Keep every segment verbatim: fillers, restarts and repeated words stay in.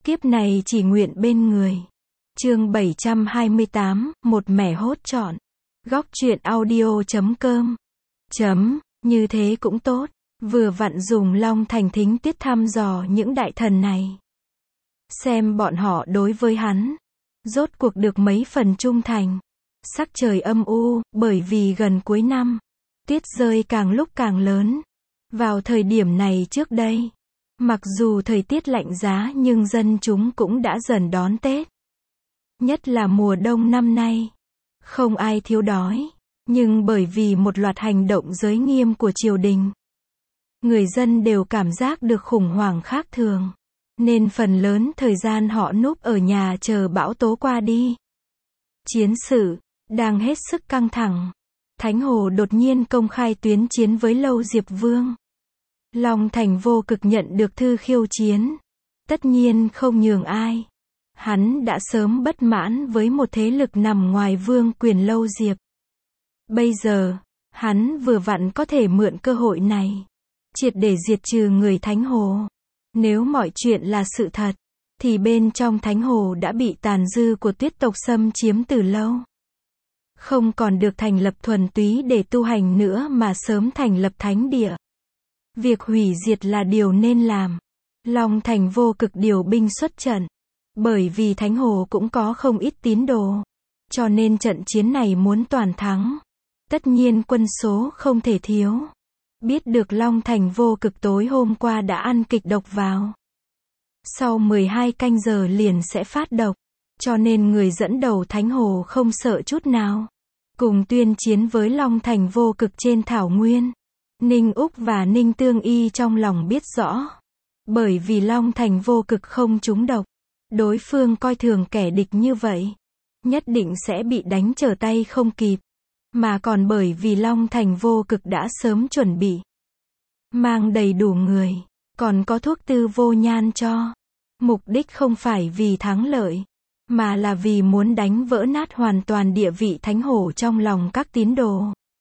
Kiếp này chỉ nguyện bên người. Chương bảy trăm hai mươi tám, một mẻ hốt trọn. Góc truyện audio chấm com. Chấm, như thế cũng tốt. Vừa vặn dùng Long Thành Thính Tiết thăm dò những đại thần này. Xem bọn họ đối với hắn. Rốt cuộc được mấy phần trung thành. Sắc trời âm u, bởi vì gần cuối năm. Tuyết rơi càng lúc càng lớn. Vào thời điểm này trước đây. Mặc dù thời tiết lạnh giá nhưng dân chúng cũng đã dần đón Tết. Nhất là mùa đông năm nay. Không ai thiếu đói. Nhưng bởi vì một loạt hành động giới nghiêm của triều đình. Người dân đều cảm giác được khủng hoảng khác thường. Nên phần lớn thời gian họ núp ở nhà chờ bão tố qua đi. Chiến sự đang hết sức căng thẳng. Thánh Hồ đột nhiên công khai tuyến chiến với Lâu Diệp Vương. Long Thành vô cực nhận được thư khiêu chiến. Tất nhiên không nhường ai. Hắn đã sớm bất mãn với một thế lực nằm ngoài vương quyền Lâu Diệp. Bây giờ, hắn vừa vặn có thể mượn cơ hội này. Triệt để diệt trừ người Thánh Hồ. Nếu mọi chuyện là sự thật, thì bên trong Thánh Hồ đã bị tàn dư của tuyết tộc xâm chiếm từ lâu. Không còn được thành lập thuần túy để tu hành nữa mà sớm thành lập thánh địa. Việc hủy diệt là điều nên làm. Long Thành vô cực điều binh xuất trận. Bởi vì Thánh Hồ cũng có không ít tín đồ. Cho nên trận chiến này muốn toàn thắng. Tất nhiên quân số không thể thiếu. Biết được Long Thành vô cực tối hôm qua đã ăn kịch độc vào. Sau mười hai canh giờ liền sẽ phát độc. Cho nên người dẫn đầu Thánh Hồ không sợ chút nào. Cùng tuyên chiến với Long Thành vô cực trên thảo nguyên. Ninh Úc và Ninh Tương Y trong lòng biết rõ. Bởi vì Long Thành vô cực không trúng độc. Đối phương coi thường kẻ địch như vậy. Nhất định sẽ bị đánh trở tay không kịp. Mà còn bởi vì Long Thành vô cực đã sớm chuẩn bị. Mang đầy đủ người. Còn có thuốc tư vô nhan cho. Mục đích không phải vì thắng lợi. Mà là vì muốn đánh vỡ nát hoàn toàn địa vị Thánh Hồ trong lòng các tín đồ.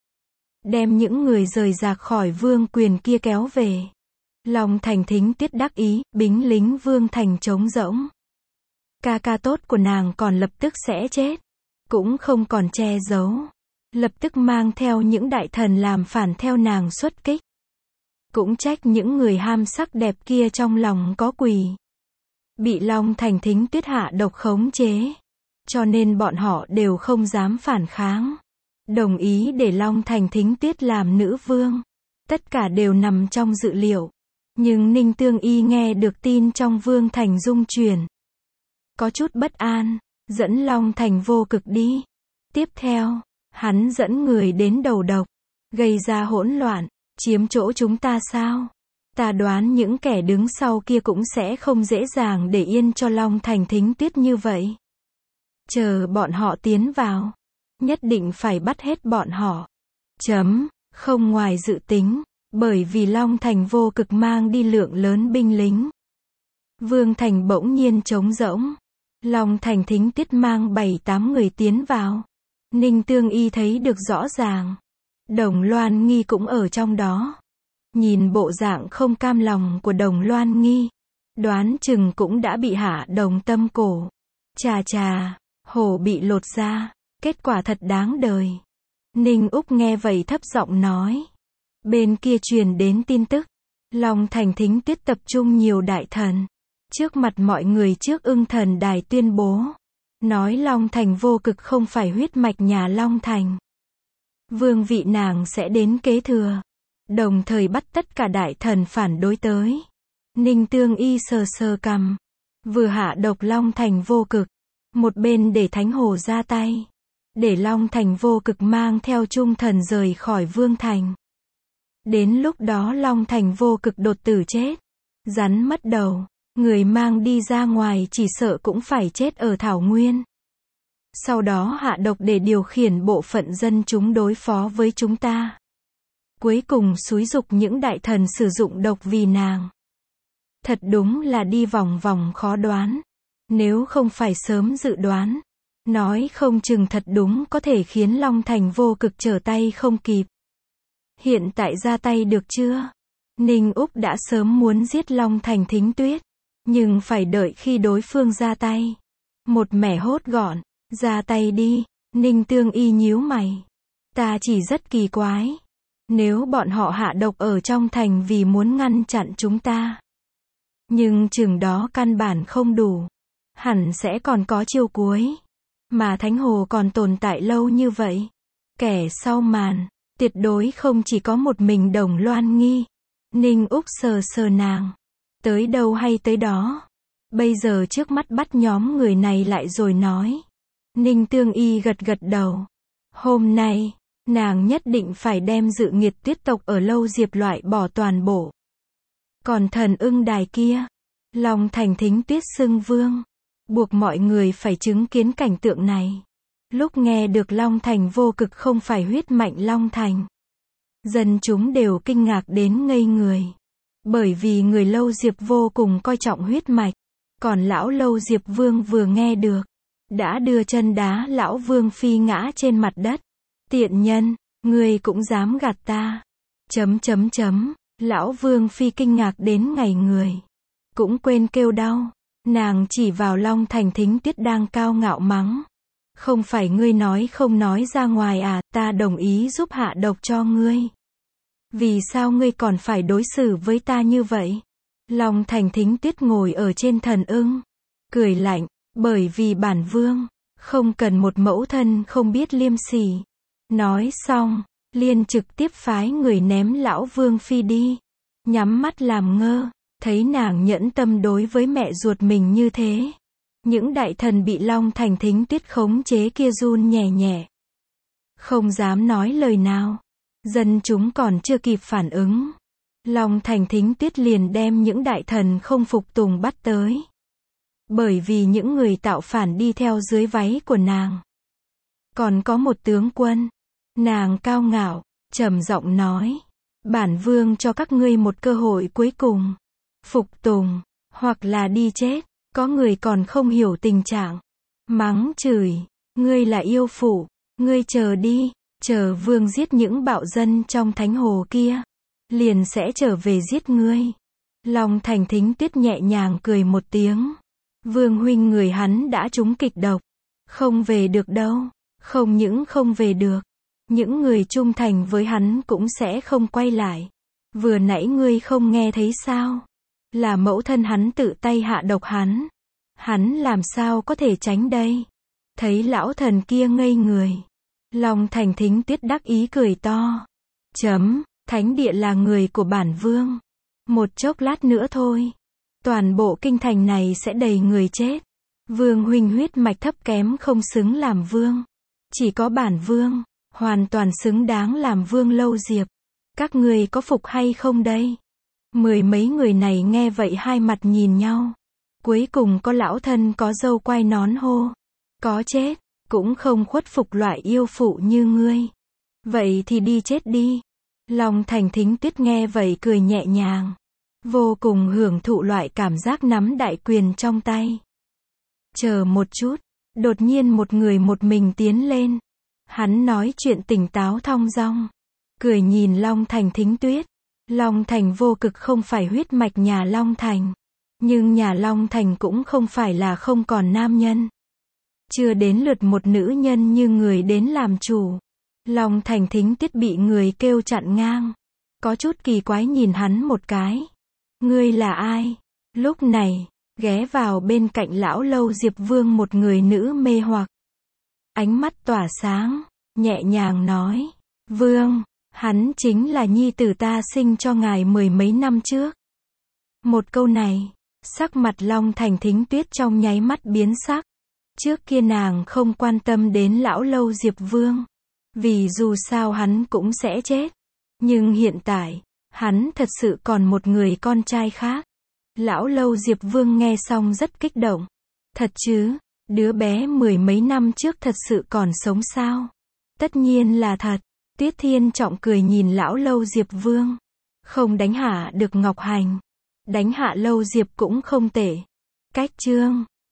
Đem những người rời rạc khỏi vương quyền kia kéo về. Long Thành Thính Tiết đắc ý, bính lính vương thành trống rỗng. Ca ca tốt của nàng còn lập tức sẽ chết. Cũng không còn che giấu. Lập tức mang theo những đại thần làm phản theo nàng xuất kích. Cũng trách những người ham sắc đẹp kia trong lòng có quỷ. Bị Long Thành Thính Tuyết hạ độc khống chế. Cho nên bọn họ đều không dám phản kháng. Đồng ý để Long Thành Thính Tuyết làm nữ vương. Tất cả đều nằm trong dự liệu. Nhưng Ninh Tương Y nghe được tin trong vương thành dung chuyển. Có chút bất an. Dẫn Long Thành vô cực đi. Tiếp theo, hắn dẫn người đến đầu độc. Gây ra hỗn loạn. Chiếm chỗ chúng ta sao? Ta đoán những kẻ đứng sau kia cũng sẽ không dễ dàng để yên cho Long Thành Thính Tuyết như vậy. Chờ bọn họ tiến vào. Nhất định phải bắt hết bọn họ. Chấm, không ngoài dự tính. Bởi vì Long Thành vô cực mang đi lượng lớn binh lính. Vương thành bỗng nhiên trống rỗng. Long Thành Thính Tuyết mang bảy tám người tiến vào. Ninh Tương Y thấy được rõ ràng. Đồng Loan Nghi cũng ở trong đó. Nhìn bộ dạng không cam lòng của Đồng Loan Nghi. Đoán chừng cũng đã bị hạ đồng tâm cổ. Chà chà, hổ bị lột ra. Kết quả thật đáng đời. Ninh Úc nghe vậy thấp giọng nói. Bên kia truyền đến tin tức. Long Thành Thính Tuyết tập trung nhiều đại thần. Trước mặt mọi người trước Ưng Thần Đài tuyên bố. Nói Long Thành vô cực không phải huyết mạch nhà Long Thành. Vương vị nàng sẽ đến kế thừa. Đồng thời bắt tất cả đại thần phản đối tới. Ninh Tương Y sờ sờ cằm. Vừa hạ độc Long Thành vô cực. Một bên để Thánh Hồ ra tay. Để Long Thành vô cực mang theo trung thần rời khỏi vương thành. Đến lúc đó Long Thành vô cực đột tử chết. Rắn mất đầu. Người mang đi ra ngoài chỉ sợ cũng phải chết ở thảo nguyên. Sau đó hạ độc để điều khiển bộ phận dân chúng đối phó với chúng ta. Cuối cùng xúi giục những đại thần sử dụng độc vì nàng. Thật đúng là đi vòng vòng khó đoán. Nếu không phải sớm dự đoán. Nói không chừng thật đúng có thể khiến Long Thành vô cực trở tay không kịp. Hiện tại ra tay được chưa? Ninh Úc đã sớm muốn giết Long Thành Thính Tuyết. Nhưng phải đợi khi đối phương ra tay. Một mẻ hốt gọn, ra tay đi, Ninh Tương Y nhíu mày. Ta chỉ rất kỳ quái. Nếu bọn họ hạ độc ở trong thành vì muốn ngăn chặn chúng ta. Nhưng chừng đó căn bản không đủ. Hẳn sẽ còn có chiêu cuối. Mà Thánh Hồ còn tồn tại lâu như vậy. Kẻ sau màn, tuyệt đối không chỉ có một mình Đồng Loan Nghi. Ninh Úc sờ sờ nàng. Tới đâu hay tới đó. Bây giờ trước mắt bắt nhóm người này lại rồi nói. Ninh Tương Y gật gật đầu. Hôm nay, nàng nhất định phải đem dự nghiệt tuyết tộc ở Lâu Diệp loại bỏ toàn bộ. Còn thần ưng đài kia, Long Thành thính tuyết xưng vương. Buộc mọi người phải chứng kiến cảnh tượng này. Lúc nghe được Long Thành vô cực không phải huyết mạnh Long Thành. Dân chúng đều kinh ngạc đến ngây người. Bởi vì người Lâu Diệp vô cùng coi trọng huyết mạch. Còn lão Lâu Diệp Vương vừa nghe được. Đã đưa chân đá lão Vương Phi ngã trên mặt đất. Tiện nhân, ngươi cũng dám gạt ta. Chấm chấm chấm, lão Vương Phi kinh ngạc đến ngảy người. Cũng quên kêu đau. Nàng chỉ vào Long Thành thính tuyết đang cao ngạo mắng. Không phải ngươi nói không nói ra ngoài à, ta đồng ý giúp hạ độc cho ngươi. Vì sao ngươi còn phải đối xử với ta như vậy? Long Thành thính tuyết ngồi ở trên thần ưng. Cười lạnh, bởi vì bản vương, không cần một mẫu thân không biết liêm sỉ. Nói xong, liền trực tiếp phái người ném lão Vương Phi đi. Nhắm mắt làm ngơ, thấy nàng nhẫn tâm đối với mẹ ruột mình như thế. Những đại thần bị Long Thành thính tuyết khống chế kia run nhẹ nhẹ. Không dám nói lời nào. Dân chúng còn chưa kịp phản ứng. Long Thành thính tuyết liền đem những đại thần không phục tùng bắt tới. Bởi vì những người tạo phản đi theo dưới váy của nàng. Còn có một tướng quân. Nàng cao ngạo, trầm giọng nói. Bản vương cho các ngươi một cơ hội cuối cùng. Phục tùng, hoặc là đi chết. Có người còn không hiểu tình trạng. Mắng chửi, ngươi là yêu phụ, ngươi chờ đi, chờ vương giết những bạo dân trong thánh hồ kia. Liền sẽ trở về giết ngươi. Long Thành thính tuyết nhẹ nhàng cười một tiếng. Vương huynh người hắn đã trúng kịch độc. Không về được đâu. Không những không về được. Những người trung thành với hắn cũng sẽ không quay lại. Vừa nãy ngươi không nghe thấy sao? Là mẫu thân hắn tự tay hạ độc hắn. Hắn làm sao có thể tránh đây? Thấy lão thần kia ngây người. Long Thành thính tuyết đắc ý cười to. Chấm, thánh địa là người của bản vương. Một chốc lát nữa thôi. Toàn bộ kinh thành này sẽ đầy người chết. Vương huynh huyết mạch thấp kém không xứng làm vương. Chỉ có bản vương, hoàn toàn xứng đáng làm vương Lâu Diệp. Các người có phục hay không đây? Mười mấy người này nghe vậy hai mặt nhìn nhau. Cuối cùng có lão thân có râu quai nón hô. Có chết, cũng không khuất phục loại yêu phụ như ngươi. Vậy thì đi chết đi. Long Thành thính tuyết nghe vậy cười nhẹ nhàng. Vô cùng hưởng thụ loại cảm giác nắm đại quyền trong tay. Chờ một chút, đột nhiên một người một mình tiến lên. Hắn nói chuyện tỉnh táo thong dong. Cười nhìn Long Thành thính tuyết. Long Thành vô cực không phải huyết mạch nhà Long Thành. Nhưng nhà Long Thành cũng không phải là không còn nam nhân. Chưa đến lượt một nữ nhân như người đến làm chủ. Long Thành thính tuyết bị người kêu chặn ngang. Có chút kỳ quái nhìn hắn một cái. Ngươi là ai? Lúc này, ghé vào bên cạnh lão Lâu Diệp Vương một người nữ mê hoặc. Ánh mắt tỏa sáng, nhẹ nhàng nói. Vương, hắn chính là nhi tử ta sinh cho ngài mười mấy năm trước. Một câu này, sắc mặt Long Thành thính tuyết trong nháy mắt biến sắc. Trước kia nàng không quan tâm đến lão Lâu Diệp Vương. Vì dù sao hắn cũng sẽ chết. Nhưng hiện tại, hắn thật sự còn một người con trai khác. Lão Lâu Diệp Vương nghe xong rất kích động. Thật chứ, đứa bé mười mấy năm trước thật sự còn sống sao? Tất nhiên là thật. Tuyết Thiên Trọng cười nhìn lão Lâu Diệp Vương. Không đánh hạ được Ngọc Hành. Đánh hạ Lâu Diệp cũng không tệ. Cách chương